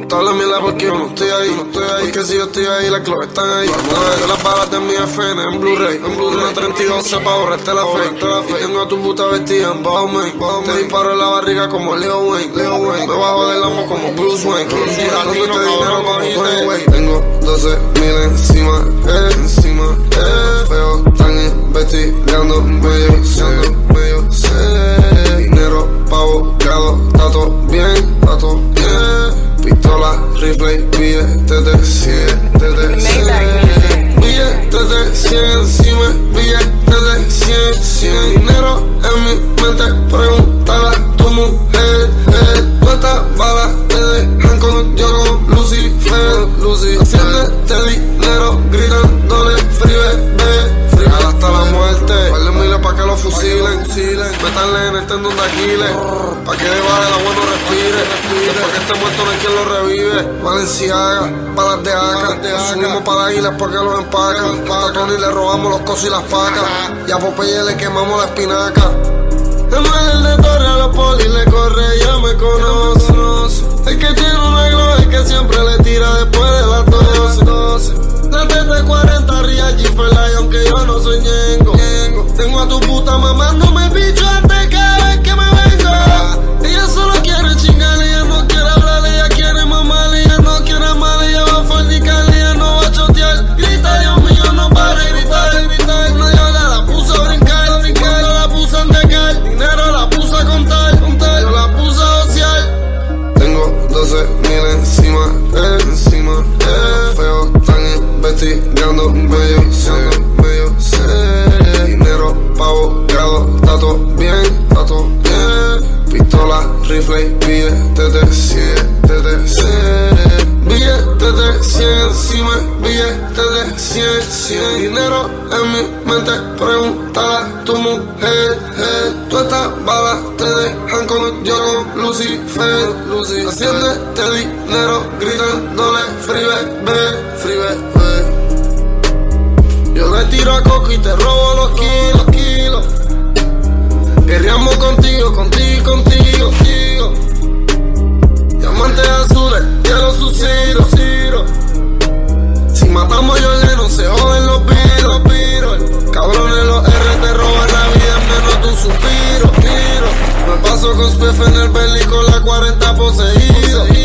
Toda la mierda porque yo no estoy ahí, porque si yo estoy ahí, las claves están ahí. Yo las balas de mi FN en Blu-ray, una 32 pa' borrarte la fake. Y tengo a tu puta vestida en Bowman. Te disparo en la barriga como Leo Wayne. Me bajo del amo como Bruce Wayne. Dándote dinero como Tony Wayne. Tengo 12.000 encima, feo, están investigando, medio sé. Dinero pa' abogado, está todo bien. Pistola, rifle, billetes de 100, billetes de 100 encima, billetes de 100. Dinero en mi mente, pregúntale a tu mujer. Cuántas balas te dejan con yo con Lucifer. Haciéndote dinero, gritándole free bebé. Hasta la muerte, vale miles pa' que lo fusilen. Métanle en el tendón de Aquiles, pa' que de baja el agua no respire. Después que esté muerto no hay quien lo revive. Valenciaga, balas de AK. Subimos para la isla porque los empacan. A Tony le robamos los cosos y las pacas. Y a Popeye le quemamos la espinaca. El de Torre a los polis le corre, ya me conoce. El que tiene una glow, el que siempre le tira después de las 12. La TT40 Real G-Fly, aunque yo no soy ñengo. Tengo a tu puta mamándome el bicho antes cada vez que me vengo. Ella solo quiere chingar, ella no quiere hablar, ella quiere mamar, ella no quiere amar, ella va a fornicar, ella no va a chotear. Grita, Dios mío, no para de gritar. Una diabla la puso a brincar, no la puso a endecar. Dinero la puso a contar, yo la puse a ociar. Tengo 12.000 encima, feo, están investigando, medio sé. Dinero pa' abogado, está todo bien. Pistola, rifle, billetes de 100, billetes de 100 encima, billetes de 100. Dinero en mi mente, pregúntale a tu mujer. Tú estas balas te dejan con yo con Lucifer. Haciéndote dinero, gritándole free bebé. Yo le tiro a Coco y te robo los kilos. Guerreamos contigo. Diamantes azules, quiero sus ciros. Si matamos a Jordan, se joden los piros. Cabrones, los R te roban la vida en menos de un suspiro. Me paso con Spiff en el belly con la 40 poseído.